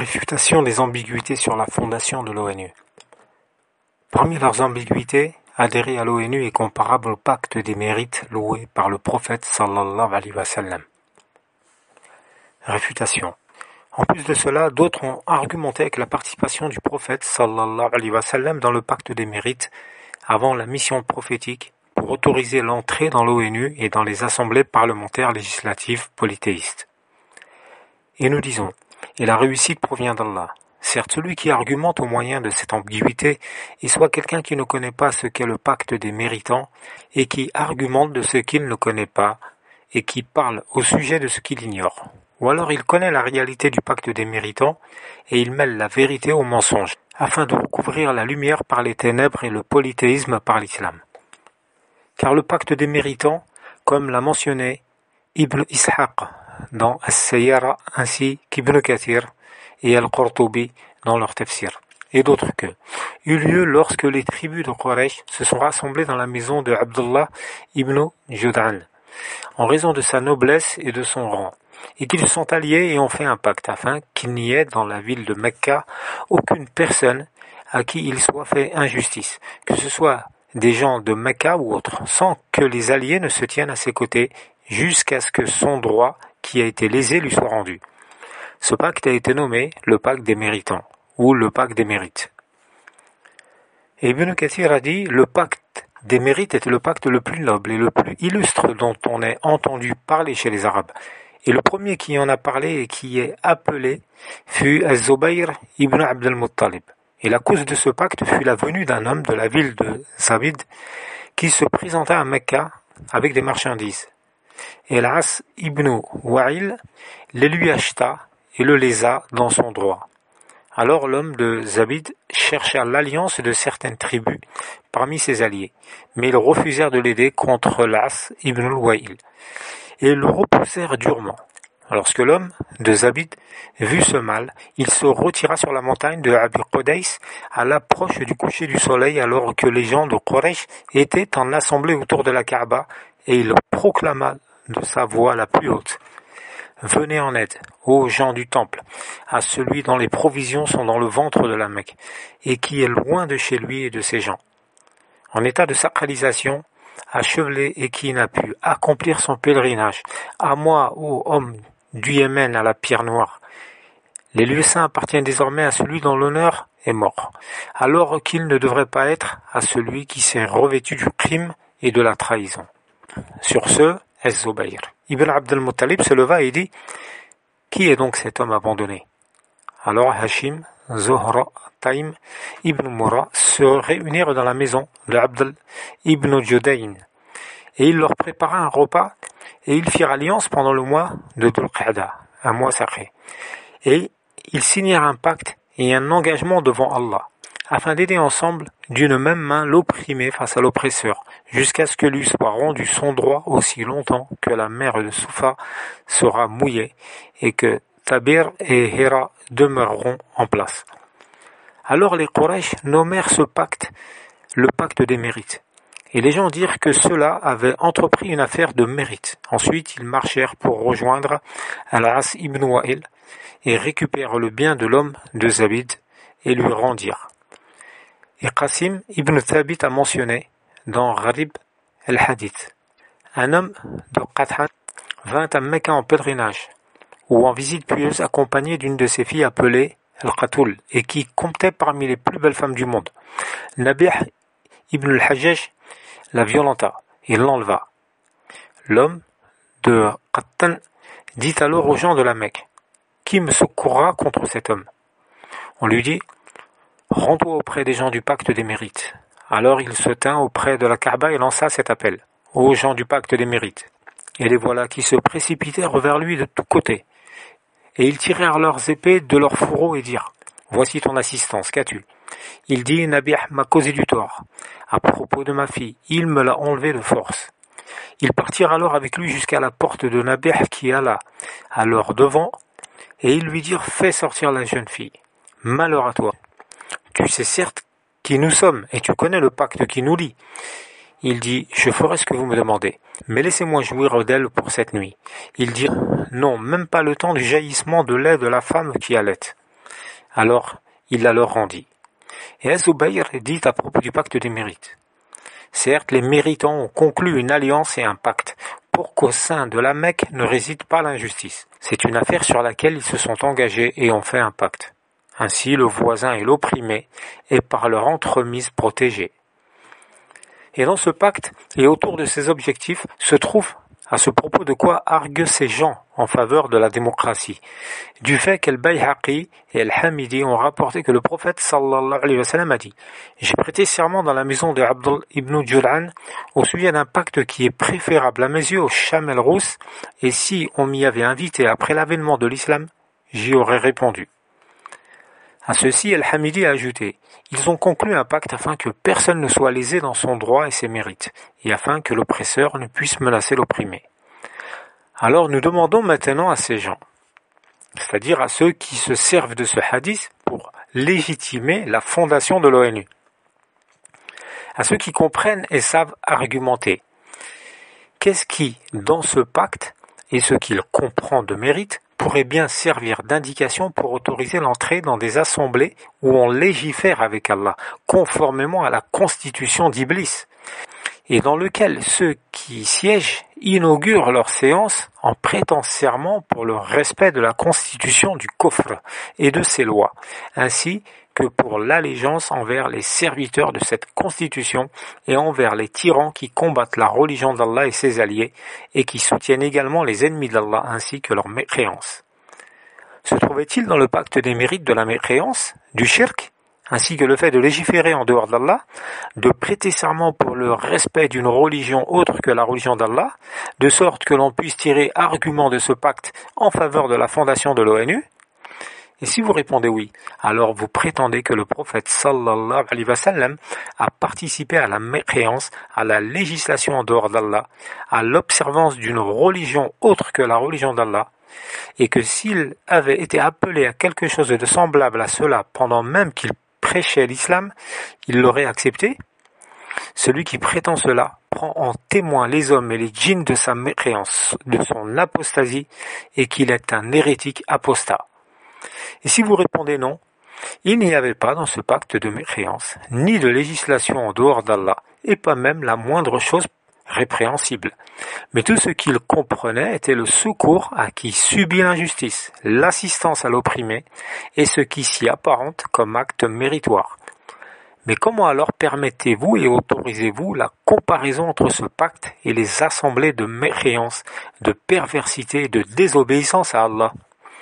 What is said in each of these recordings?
Réfutation des ambiguïtés sur la fondation de l'ONU. Parmi leurs ambiguïtés, adhérer à l'ONU est comparable au pacte des mérites loué par le prophète sallallahu alayhi wa sallam. Réfutation. En plus de cela, d'autres ont argumenté avec la participation du prophète sallallahu alayhi wa sallam dans le pacte des mérites avant la mission prophétique pour autoriser l'entrée dans l'ONU et dans les assemblées parlementaires législatives polythéistes. Et nous disons, et la réussite provient d'Allah. Certes, celui qui argumente au moyen de cette ambiguïté est soit quelqu'un qui ne connaît pas ce qu'est le pacte des méritants et qui argumente de ce qu'il ne connaît pas et qui parle au sujet de ce qu'il ignore. Ou alors il connaît la réalité du pacte des méritants et il mêle la vérité au mensonge afin de recouvrir la lumière par les ténèbres et le polythéisme par l'islam. Car le pacte des méritants, comme l'a mentionné Ibn Ishaq dans As-Sayyara ainsi qu'Ibn Kathir et Al-Qurtubi dans leur tafsir, et d'autres que, eut lieu lorsque les tribus de Quraysh se sont rassemblées dans la maison de Abdullah ibn Jud'an, en raison de sa noblesse et de son rang, et qu'ils se sont alliés et ont fait un pacte afin qu'il n'y ait dans la ville de Mecca aucune personne à qui il soit fait injustice, que ce soit des gens de Mecca ou autres, sans que les alliés ne se tiennent à ses côtés jusqu'à ce que son droit qui a été lésé lui soit rendu. Ce pacte a été nommé le pacte des méritants, ou le pacte des mérites. Et Ibn Kathir a dit, le pacte des mérites était le pacte le plus noble et le plus illustre dont on ait entendu parler chez les Arabes. Et le premier qui en a parlé et qui est appelé fut Az-Zubayr ibn Abd al-Muttalib. Et la cause de ce pacte fut la venue d'un homme de la ville de Zabid qui se présenta à Mecca avec des marchandises. Et Al-As ibn Wa'il les lui acheta et le lésa dans son droit. Alors l'homme de Zabid chercha l'alliance de certaines tribus parmi ses alliés, mais ils refusèrent de l'aider contre Al-As ibn Wa'il et le repoussèrent durement. Lorsque l'homme de Zabid vit ce mal, il se retira sur la montagne de Abi Qudais à l'approche du coucher du soleil alors que les gens de Quraysh étaient en assemblée autour de la Kaaba et il proclama de sa voix la plus haute: Venez en aide, ô gens du temple, à celui dont les provisions sont dans le ventre de la Mecque et qui est loin de chez lui et de ses gens. En état de sacralisation, achevelé et qui n'a pu accomplir son pèlerinage. À moi, ô homme du Yémen à la pierre noire. Les lieux saints appartiennent désormais à celui dont l'honneur est mort, alors qu'il ne devrait pas être à celui qui s'est revêtu du crime et de la trahison. Sur ce, Az-Zubayr ibn Abd al-Muttalib se leva et dit: Qui est donc cet homme abandonné? Alors Hashim, Zuhra, Taïm, ibn Murra se réunirent dans la maison de Abd ibn Judayn et il leur prépara un repas et ils firent alliance pendant le mois de Dhul-Qa'da, un mois sacré. Et ils signèrent un pacte et un engagement devant Allah afin d'aider ensemble d'une même main l'opprimé face à l'oppresseur jusqu'à ce que lui soit rendu son droit aussi longtemps que la mer de Soufa sera mouillée et que Tabir et Hira demeureront en place. Alors les Quraysh nommèrent ce pacte le pacte des mérites. Et les gens dirent que ceux-là avaient entrepris une affaire de mérite. Ensuite, ils marchèrent pour rejoindre Al-As ibn Wa'il et récupérèrent le bien de l'homme de Zabid et lui rendirent. Et Qasim ibn Thabit a mentionné dans Gharib al-Hadith: un homme de Qathan vint à Mecca en pèlerinage ou en visite pieuse accompagné d'une de ses filles appelée Al-Qatul et qui comptait parmi les plus belles femmes du monde. Nabih ibn al-Hajjaj la violenta et l'enleva. L'homme de Qattan dit alors aux gens de la Mecque: Qui me secourra contre cet homme? On lui dit: Rends-toi auprès des gens du pacte des mérites. Alors il se tint auprès de la Kaaba et lança cet appel: Ô gens du pacte des mérites. Et les voilà qui se précipitèrent vers lui de tous côtés. Et ils tirèrent leurs épées de leurs fourreaux et dirent: Voici ton assistance, qu'as-tu? Il dit: Nabih m'a causé du tort. À propos de ma fille, il me l'a enlevée de force. Ils partirent alors avec lui jusqu'à la porte de Nabih qui alla à leur devant, et ils lui dirent: Fais sortir la jeune fille. Malheur à toi. Tu sais certes qui nous sommes, et tu connais le pacte qui nous lie. Il dit: Je ferai ce que vous me demandez, mais laissez-moi jouir d'elle pour cette nuit. Ils dirent: Non, même pas le temps du jaillissement de lait de la femme qui allait. Alors il la leur rendit. Et Az-Zubayr dit à propos du pacte des mérites. Certes, les méritants ont conclu une alliance et un pacte pour qu'au sein de la Mecque ne réside pas l'injustice. C'est une affaire sur laquelle ils se sont engagés et ont fait un pacte. Ainsi, le voisin et l'opprimé est par leur entremise protégé. Et dans ce pacte et autour de ces objectifs se trouve à ce propos de quoi arguent ces gens en faveur de la démocratie, du fait qu'Al-Bayhaqi et Al-Hamidi ont rapporté que le prophète sallallahu alayhi wa sallam a dit « J'ai prêté serment dans la maison de Abdul ibn Jul'an au sujet d'un pacte qui est préférable à mes yeux au Chamel Rousse, et si on m'y avait invité après l'avènement de l'islam, j'y aurais répondu. » À ceci, Al-Hamidi a ajouté « Ils ont conclu un pacte afin que personne ne soit lésé dans son droit et ses mérites, et afin que l'oppresseur ne puisse menacer l'opprimé. » Alors nous demandons maintenant à ces gens, c'est-à-dire à ceux qui se servent de ce hadith pour légitimer la fondation de l'ONU, à ceux qui comprennent et savent argumenter, qu'est-ce qui, dans ce pacte, et ce qu'il comprend de mérite, pourrait bien servir d'indication pour autoriser l'entrée dans des assemblées où on légifère avec Allah, conformément à la constitution d'Iblis, et dans lequel ceux qui y siègent inaugurent leurs séances en prêtant serment pour le respect de la constitution du Kufr et de ses lois, ainsi que pour l'allégeance envers les serviteurs de cette constitution et envers les tyrans qui combattent la religion d'Allah et ses alliés et qui soutiennent également les ennemis d'Allah ainsi que leurs mécréances. Se trouvait-il dans le pacte des mérites de la mécréance, du shirk, ainsi que le fait de légiférer en dehors d'Allah, de prêter serment pour le respect d'une religion autre que la religion d'Allah, de sorte que l'on puisse tirer argument de ce pacte en faveur de la fondation de l'ONU? Et si vous répondez oui, alors vous prétendez que le prophète sallallahu alayhi wa sallam a participé à la mécréance, à la législation en dehors d'Allah, à l'observance d'une religion autre que la religion d'Allah, et que s'il avait été appelé à quelque chose de semblable à cela pendant même qu'il prêchait l'islam, il l'aurait accepté? Celui qui prétend cela prend en témoin les hommes et les djinns de sa mécréance, de son apostasie, et qu'il est un hérétique apostat. Et si vous répondez non, il n'y avait pas dans ce pacte de mécréance, ni de législation en dehors d'Allah, et pas même la moindre chose répréhensible. Mais tout ce qu'il comprenait était le secours à qui subit l'injustice, l'assistance à l'opprimé, et ce qui s'y apparente comme acte méritoire. Mais comment alors permettez-vous et autorisez-vous la comparaison entre ce pacte et les assemblées de mécréance, de perversité et de désobéissance à Allah?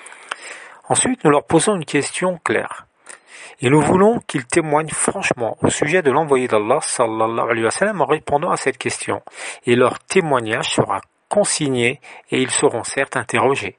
Ensuite, nous leur posons une question claire. Et nous voulons qu'ils témoignent franchement au sujet de l'envoyé d'Allah sallallahu alayhi wa sallam en répondant à cette question. Et leur témoignage sera consigné et ils seront certes interrogés.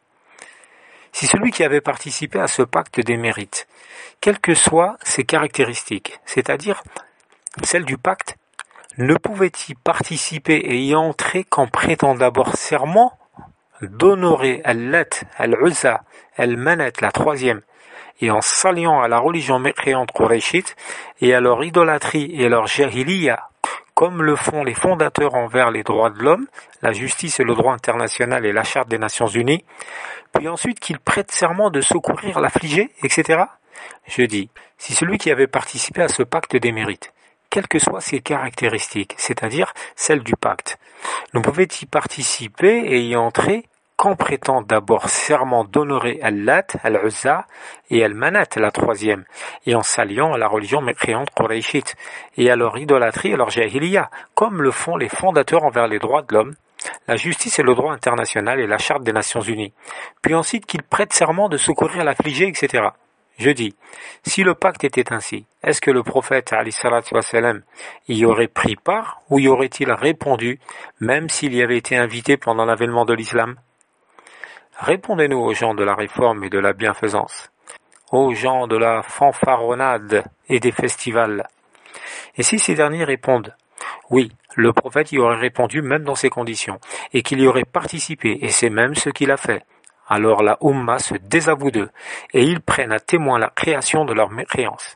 Si celui qui avait participé à ce pacte des mérites, quelles que soient ses caractéristiques, c'est-à-dire celles du pacte, ne pouvait y participer et y entrer qu'en prêtant d'abord serment d'honorer Al-Lat, Al-Uzza, Al-Manat, la troisième, et en s'alliant à la religion mécréante Qurayshite et à leur idolâtrie et à leur jahiliya, comme le font les fondateurs envers les droits de l'homme, la justice et le droit international et la charte des Nations Unies, puis ensuite qu'ils prêtent serment de secourir l'affligé, etc. Je dis, si celui qui avait participé à ce pacte des mérites, quelles que soient ses caractéristiques, c'est-à-dire celles du pacte, ne pouvait y participer et y entrer qu'en prêtant d'abord serment d'honorer Al-Lat, Al-Uzza et Al-Manat, la troisième, et en s'alliant à la religion mécréante Qurayshite, et à leur idolâtrie et leur jahiliya, comme le font les fondateurs envers les droits de l'homme, la justice et le droit international et la charte des Nations Unies, puis ensuite qu'ils prêtent serment de secourir l'affligé, etc. Je dis, si le pacte était ainsi, est-ce que le prophète alayhi salatu wa salam y aurait pris part ou y aurait-il répondu, même s'il y avait été invité pendant l'avènement de l'islam? Répondez-nous aux gens de la réforme et de la bienfaisance, aux gens de la fanfaronnade et des festivals. Et si ces derniers répondent, oui, le prophète y aurait répondu même dans ces conditions, et qu'il y aurait participé, et c'est même ce qu'il a fait, alors la Ummah se désavoue d'eux, et ils prennent à témoin la création de leur mécréance.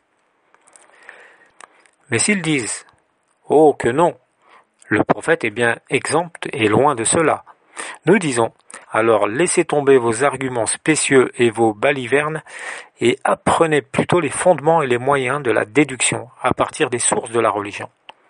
Mais s'ils disent, oh que non, le prophète est bien exempt et loin de cela, Nous disons, alors laissez tomber vos arguments spécieux et vos balivernes et apprenez plutôt les fondements et les moyens de la déduction à partir des sources de la religion.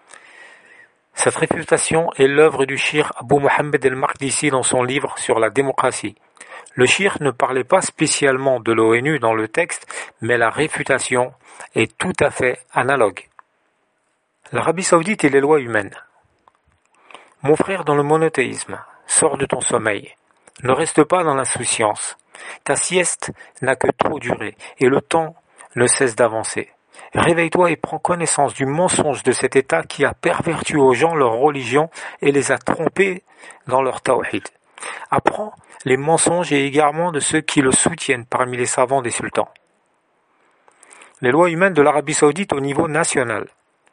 Cette réfutation est l'œuvre du cheikh Abu Mohammed el-Maqdisi dans son livre sur la démocratie. Le cheikh ne parlait pas spécialement de l'ONU dans le texte, mais la réfutation est tout à fait analogue. L'Arabie Saoudite et les lois humaines. Mon frère dans le monothéisme, sors de ton sommeil. Ne reste pas dans l'insouciance. Ta sieste n'a que trop duré et le temps ne cesse d'avancer. Réveille-toi et prends connaissance du mensonge de cet État qui a perverti aux gens leur religion et les a trompés dans leur tawhid. Apprends les mensonges et égarements de ceux qui le soutiennent parmi les savants des sultans. Les lois humaines de l'Arabie Saoudite au niveau national.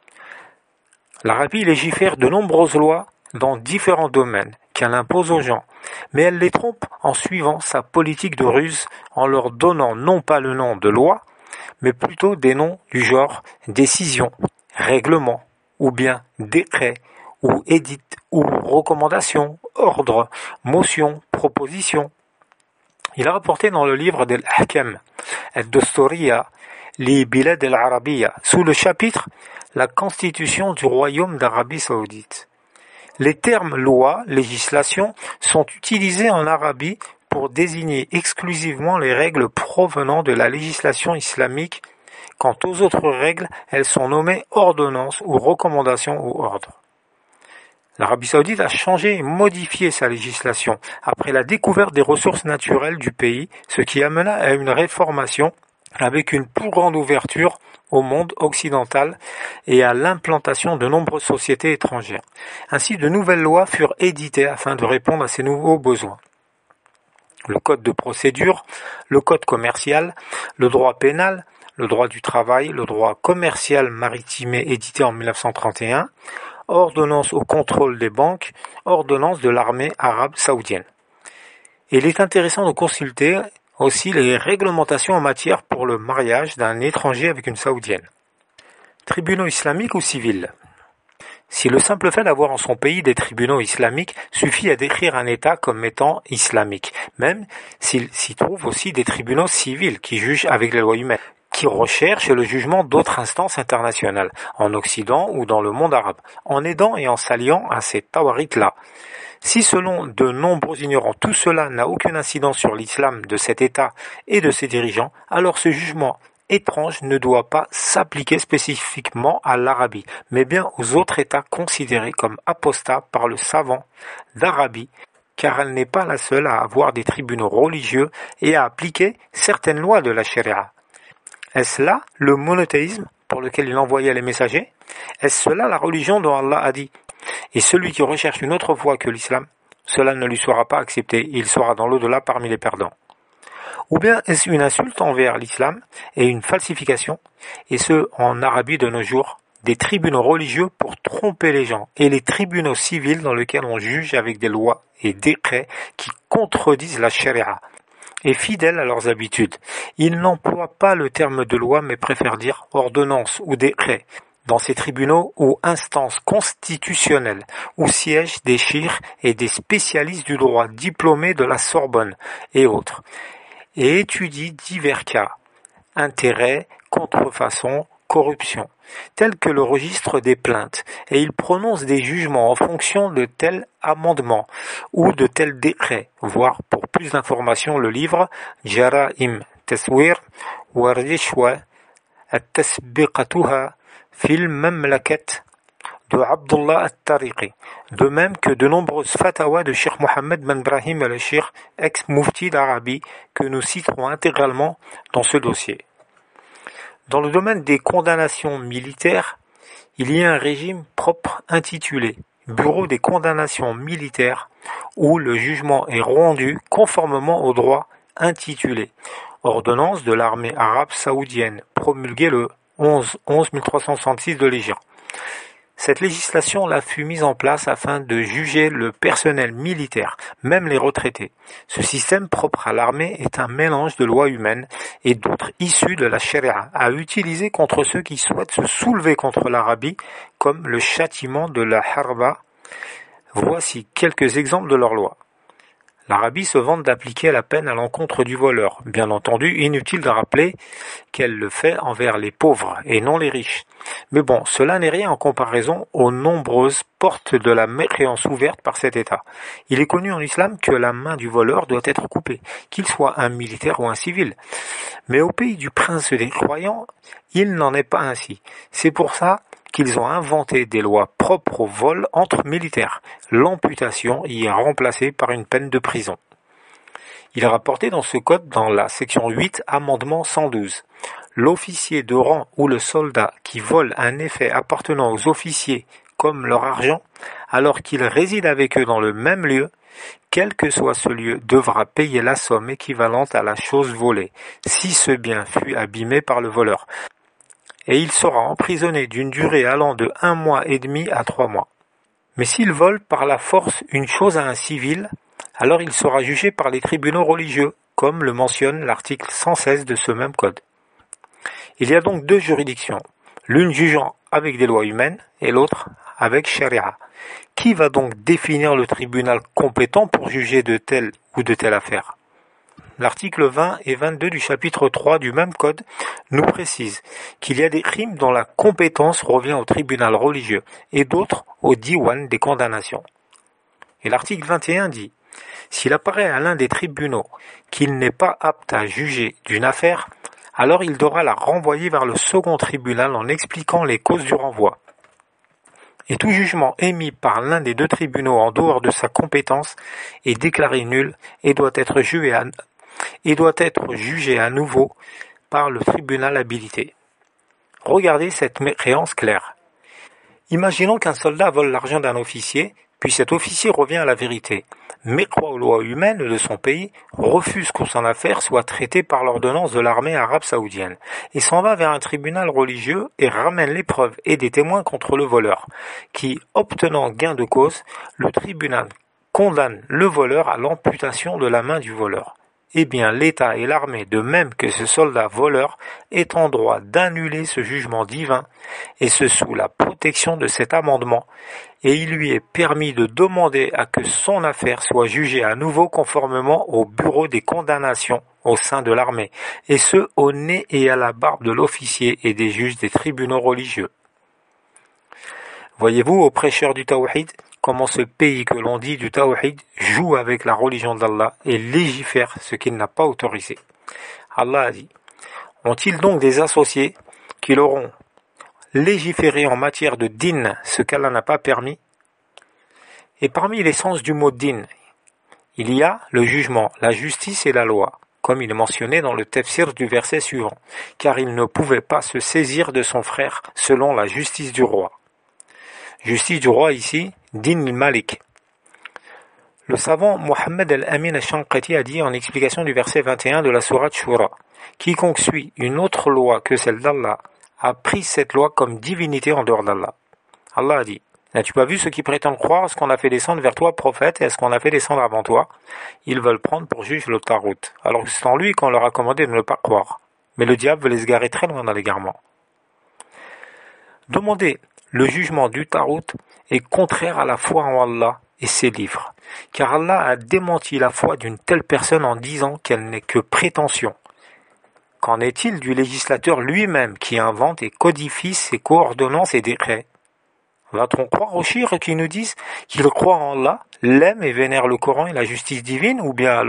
L'Arabie légifère de nombreuses lois dans différents domaines qu'elle impose aux gens, mais elle les trompe en suivant sa politique de ruse en leur donnant non pas le nom de loi, mais plutôt des noms du genre décision, règlement, ou bien décret, ou édit, ou recommandation, ordre, motion, proposition. Il a rapporté dans le livre d'Al-Ahkam, Ad-Dusturiya, li Bilad al-Arabiya, sous le chapitre La Constitution du Royaume d'Arabie Saoudite. Les termes loi, législation sont utilisés en Arabie pour désigner exclusivement les règles provenant de la législation islamique. Quant aux autres règles, elles sont nommées ordonnances ou recommandations ou ordres. L'Arabie Saoudite a changé et modifié sa législation après la découverte des ressources naturelles du pays, ce qui amena à une réformation avec une plus grande ouverture au monde occidental et à l'implantation de nombreuses sociétés étrangères. Ainsi, de nouvelles lois furent éditées afin de répondre à ces nouveaux besoins. Le code de procédure, le code commercial, le droit pénal, le droit du travail, le droit commercial maritime édité en 1931, ordonnance au contrôle des banques, ordonnance de l'armée arabe saoudienne. Et il est intéressant de consulter aussi les réglementations en matière pour le mariage d'un étranger avec une saoudienne. Tribunaux islamiques ou civils? Si le simple fait d'avoir en son pays des tribunaux islamiques suffit à décrire un État comme étant islamique, même s'il s'y trouve aussi des tribunaux civils qui jugent avec les lois humaines, qui recherchent le jugement d'autres instances internationales, en Occident ou dans le monde arabe, en aidant et en s'alliant à ces tawariths-là. Si selon de nombreux ignorants tout cela n'a aucune incidence sur l'islam de cet État et de ses dirigeants, alors ce jugement étrange ne doit pas s'appliquer spécifiquement à l'Arabie, mais bien aux autres États considérés comme apostats par le savant d'Arabie, car elle n'est pas la seule à avoir des tribunaux religieux et à appliquer certaines lois de la charia. Est-ce là le monothéisme pour lequel il envoyait les messagers? Est-ce cela la religion dont Allah a dit « Et celui qui recherche une autre voie que l'islam, cela ne lui sera pas accepté, il sera dans l'au-delà parmi les perdants. » Ou bien est-ce une insulte envers l'islam et une falsification, et ce en Arabie de nos jours, des tribunaux religieux pour tromper les gens, et les tribunaux civils dans lesquels on juge avec des lois et décrets qui contredisent la charia, et fidèles à leurs habitudes. Ils n'emploient pas le terme de loi mais préfèrent dire ordonnance ou décret, dans ces tribunaux ou instances constitutionnelles où siègent des cheikhs et des spécialistes du droit diplômés de la Sorbonne et autres, et étudient divers cas, intérêts, contrefaçons, corruption, tels que le registre des plaintes, et ils prononcent des jugements en fonction de tels amendements ou de tels décrets. Voir pour plus d'informations le livre Jara'im Taswir wa Rishwa at-Tasbiqatuha fil Mamlakat de Abdullah al-Tariqi, de même que de nombreuses fatawas de Cheikh Mohammed Ben Brahim al-Cheikh, ex-moufti d'Arabie, que nous citerons intégralement dans ce dossier. Dans le domaine des condamnations militaires, il y a un régime propre intitulé Bureau des condamnations militaires, où le jugement est rendu conformément au droit intitulé Ordonnance de l'armée arabe saoudienne, promulguée le 11-1366 de l'Hégire. Cette législation-là fut mise en place afin de juger le personnel militaire, même les retraités. Ce système propre à l'armée est un mélange de lois humaines et d'autres issues de la charia, à utiliser contre ceux qui souhaitent se soulever contre l'Arabie, comme le châtiment de la harba. Voici quelques exemples de leurs lois. L'Arabie se vante d'appliquer la peine à l'encontre du voleur. Bien entendu, inutile de rappeler qu'elle le fait envers les pauvres et non les riches. Mais bon, cela n'est rien en comparaison aux nombreuses portes de la mécréance ouvertes par cet État. Il est connu en islam que la main du voleur doit être coupée, qu'il soit un militaire ou un civil. Mais au pays du prince des croyants, il n'en est pas ainsi. C'est pour ça qu'ils ont inventé des lois propres au vol entre militaires. L'amputation y est remplacée par une peine de prison. Il est rapporté dans ce code dans la section 8, amendement 112. L'officier de rang ou le soldat qui vole un effet appartenant aux officiers comme leur argent, alors qu'il réside avec eux dans le même lieu, quel que soit ce lieu, devra payer la somme équivalente à la chose volée, si ce bien fut abîmé par le voleur. Et il sera emprisonné d'une durée allant de 1 mois et demi à 3 mois. Mais s'il vole par la force une chose à un civil, alors il sera jugé par les tribunaux religieux, comme le mentionne l'article 116 de ce même code. Il y a donc 2 juridictions, l'une jugeant avec des lois humaines et l'autre avec Sharia. Qui va donc définir le tribunal compétent pour juger de telle ou de telle affaire ? L'article 20 et 22 du chapitre 3 du même code nous précisent qu'il y a des crimes dont la compétence revient au tribunal religieux et d'autres au diwan des condamnations. Et l'article 21 dit « S'il apparaît à l'un des tribunaux qu'il n'est pas apte à juger d'une affaire, alors il devra la renvoyer vers le second tribunal en expliquant les causes du renvoi. Et tout jugement émis par l'un des 2 tribunaux en dehors de sa compétence est déclaré nul et doit être jugé à nouveau par le tribunal habilité. » Regardez cette mécréance claire. Imaginons qu'un soldat vole l'argent d'un officier, puis cet officier revient à la vérité, mécroit aux lois humaines de son pays, refuse que son affaire soit traitée par l'ordonnance de l'armée arabe saoudienne, et s'en va vers un tribunal religieux et ramène les preuves et des témoins contre le voleur, qui, obtenant gain de cause, le tribunal condamne le voleur à l'amputation de la main du voleur. Eh bien, l'État et l'armée, de même que ce soldat voleur, est en droit d'annuler ce jugement divin, et ce sous la protection de cet amendement, et il lui est permis de demander à que son affaire soit jugée à nouveau conformément au bureau des condamnations au sein de l'armée, et ce au nez et à la barbe de l'officier et des juges des tribunaux religieux. Voyez-vous, aux prêcheurs du Tawhid, comment ce pays que l'on dit du Tawhid joue avec la religion d'Allah et légifère ce qu'il n'a pas autorisé. Allah a dit, ont-ils donc des associés qui leur ont légiféré en matière de din ce qu'Allah n'a pas permis? Et parmi les sens du mot din, il y a le jugement, la justice et la loi, comme il est mentionné dans le tafsir du verset suivant, car il ne pouvait pas se saisir de son frère selon la justice du roi. Justice du roi ici, din al-Malik. Le savant Mohammed al-Amin al-Shanqati a dit en explication du verset 21 de la sourate Shura, quiconque suit une autre loi que celle d'Allah a pris cette loi comme divinité en dehors d'Allah. Allah a dit, n'as-tu pas vu ceux qui prétendent croire à ce qu'on a fait descendre vers toi, prophète, et à ce qu'on a fait descendre avant toi? Ils veulent prendre pour juge le Tarout, alors que c'est en lui qu'on leur a commandé de ne pas croire. Mais le diable veut les égarer très loin dans l'égarement. Demandez le jugement du Tarout est contraire à la foi en Allah et ses livres, car Allah a démenti la foi d'une telle personne en disant qu'elle n'est que prétention. Qu'en est-il du législateur lui-même qui invente et codifie ses coordonnances et décrets? Va-t-on croire aux chiites qui nous disent qu'ils croient en Allah, l'aiment et vénèrent le Coran et la justice divine, ou bien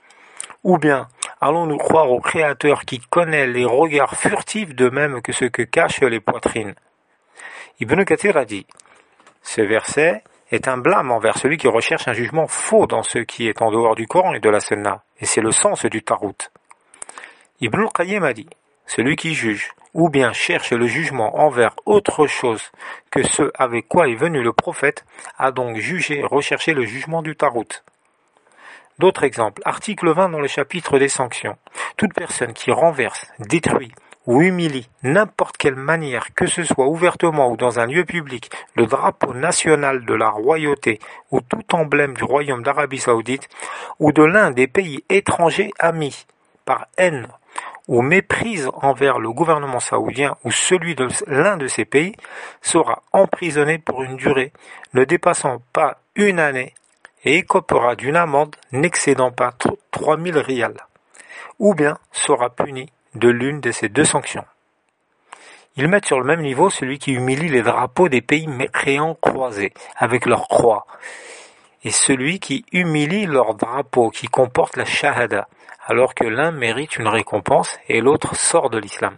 allons-nous croire au Créateur qui connaît les regards furtifs de même que ce que cachent les poitrines? Ibn Kathir a dit, ce verset est un blâme envers celui qui recherche un jugement faux dans ce qui est en dehors du Coran et de la Sunna, et c'est le sens du Tarout. Ibn al-Qayyim a dit, celui qui juge, ou bien cherche le jugement envers autre chose que ce avec quoi est venu le prophète, a donc jugé et recherché le jugement du Tarout. D'autres exemples, article 20 dans le chapitre des sanctions. Toute personne qui renverse, détruit ou humilie n'importe quelle manière, que ce soit ouvertement ou dans un lieu public, le drapeau national de la royauté ou tout emblème du royaume d'Arabie Saoudite ou de l'un des pays étrangers amis, par haine ou méprise envers le gouvernement saoudien ou celui de l'un de ces pays, sera emprisonné pour une durée ne dépassant pas 1 année et écopera d'une amende n'excédant pas 3000 riyals, ou bien sera puni de l'une de ces deux sanctions. Ils mettent sur le même niveau celui qui humilie les drapeaux des pays mécréants croisés avec leurs croix, et celui qui humilie leurs drapeaux qui comportent la shahada, alors que l'un mérite une récompense et l'autre sort de l'islam.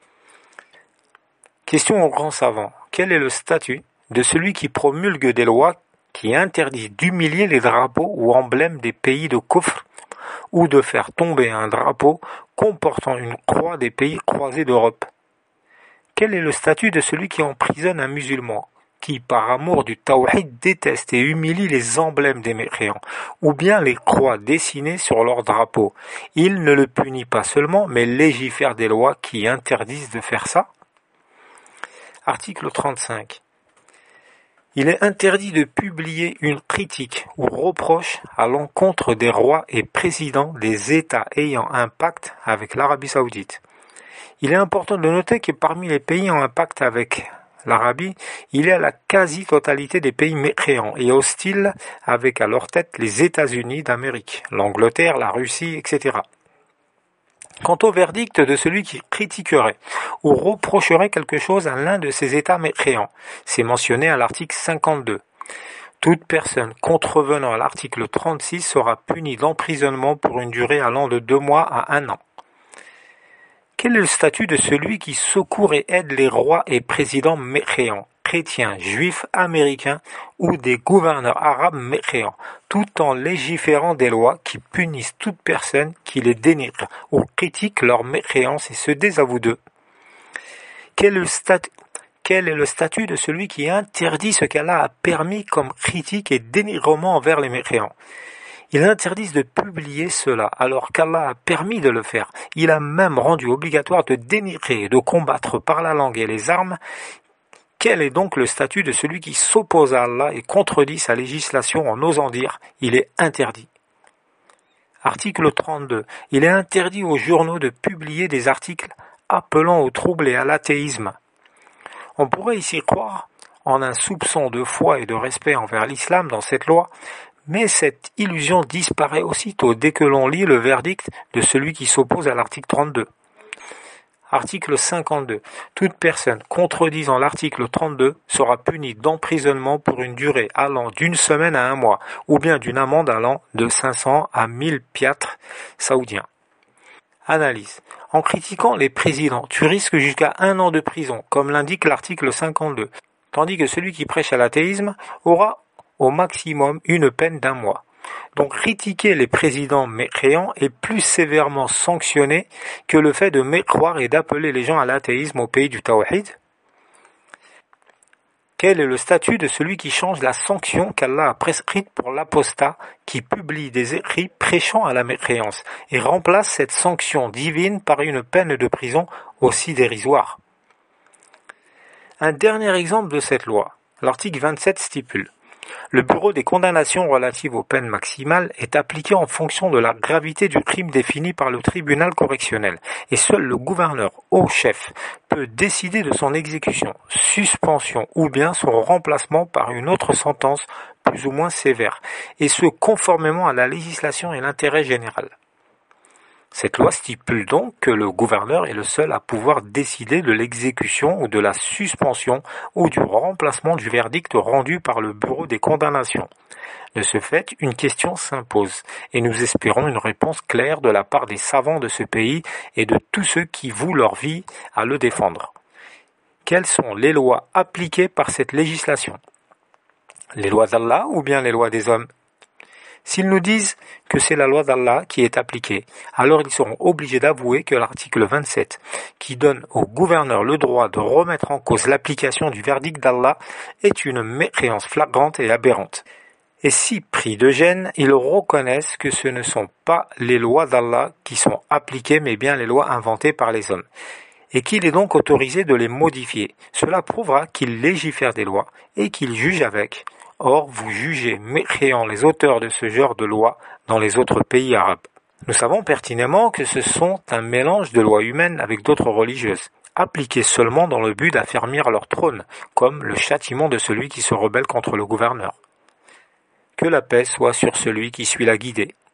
Question aux grands savants, quel est le statut de celui qui promulgue des lois qui interdisent d'humilier les drapeaux ou emblèmes des pays de kufr ou de faire tomber un drapeau comportant une croix des pays croisés d'Europe? Quel est le statut de celui qui emprisonne un musulman, qui, par amour du tawhid, déteste et humilie les emblèmes des mécréants, ou bien les croix dessinées sur leur drapeau? Il ne le punit pas seulement, mais légifère des lois qui interdisent de faire ça? Article 35. Il est interdit de publier une critique ou reproche à l'encontre des rois et présidents des États ayant un pacte avec l'Arabie Saoudite. Il est important de noter que parmi les pays en pacte avec l'Arabie, il y a la quasi-totalité des pays mécréants et hostiles avec à leur tête les États-Unis d'Amérique, l'Angleterre, la Russie, etc. Quant au verdict de celui qui critiquerait ou reprocherait quelque chose à l'un de ces États mécréants, c'est mentionné à l'article 52. Toute personne contrevenant à l'article 36 sera punie d'emprisonnement pour une durée allant de 2 mois à 1 an. Quel est le statut de celui qui secourt et aide les rois et présidents mécréants, chrétiens, juifs, américains ou des gouverneurs arabes mécréants, tout en légiférant des lois qui punissent toute personne qui les dénigre ou critique leur mécréance et se désavoue d'eux? Quel est le statut de celui qui interdit ce qu'Allah a permis comme critique et dénigrement envers les mécréants? Ils interdisent de publier cela, alors qu'Allah a permis de le faire. Il a même rendu obligatoire de dénigrer et de combattre par la langue et les armes. Quel est donc le statut de celui qui s'oppose à Allah et contredit sa législation en osant dire « il est interdit ». Article 32. Il est interdit aux journaux de publier des articles appelant au trouble et à l'athéisme. On pourrait ici croire en un soupçon de foi et de respect envers l'islam dans cette loi, mais cette illusion disparaît aussitôt dès que l'on lit le verdict de celui qui s'oppose à l'article 32. Article 52. Toute personne contredisant l'article 32 sera punie d'emprisonnement pour une durée allant d'1 semaine à 1 mois, ou bien d'une amende allant de 500 à 1000 piastres saoudiens. Analyse. En critiquant les présidents, tu risques jusqu'à 1 an de prison, comme l'indique l'article 52, tandis que celui qui prêche à l'athéisme aura au maximum une peine d'1 mois. Donc critiquer les présidents mécréants est plus sévèrement sanctionné que le fait de mécroire et d'appeler les gens à l'athéisme au pays du tawhid. Quel est le statut de celui qui change la sanction qu'Allah a prescrite pour l'apostat qui publie des écrits prêchant à la mécréance et remplace cette sanction divine par une peine de prison aussi dérisoire? Un dernier exemple de cette loi, l'article 27 stipule: le bureau des condamnations relatives aux peines maximales est appliqué en fonction de la gravité du crime défini par le tribunal correctionnel, et seul le gouverneur au chef peut décider de son exécution, suspension ou bien son remplacement par une autre sentence plus ou moins sévère, et ce conformément à la législation et l'intérêt général. Cette loi stipule donc que le gouverneur est le seul à pouvoir décider de l'exécution ou de la suspension ou du remplacement du verdict rendu par le bureau des condamnations. De ce fait, une question s'impose, et nous espérons une réponse claire de la part des savants de ce pays et de tous ceux qui vouent leur vie à le défendre. Quelles sont les lois appliquées par cette législation? Les lois d'Allah ou bien les lois des hommes? S'ils nous disent que c'est la loi d'Allah qui est appliquée, alors ils seront obligés d'avouer que l'article 27, qui donne au gouverneur le droit de remettre en cause l'application du verdict d'Allah, est une mécréance flagrante et aberrante. Et si, pris de gêne, ils reconnaissent que ce ne sont pas les lois d'Allah qui sont appliquées, mais bien les lois inventées par les hommes, et qu'il est donc autorisé de les modifier. Cela prouvera qu'ils légifèrent des lois et qu'ils jugent avec. Or, vous jugez mécréants les auteurs de ce genre de lois dans les autres pays arabes. Nous savons pertinemment que ce sont un mélange de lois humaines avec d'autres religieuses, appliquées seulement dans le but d'affermir leur trône, comme le châtiment de celui qui se rebelle contre le gouverneur. Que la paix soit sur celui qui suit la guidée.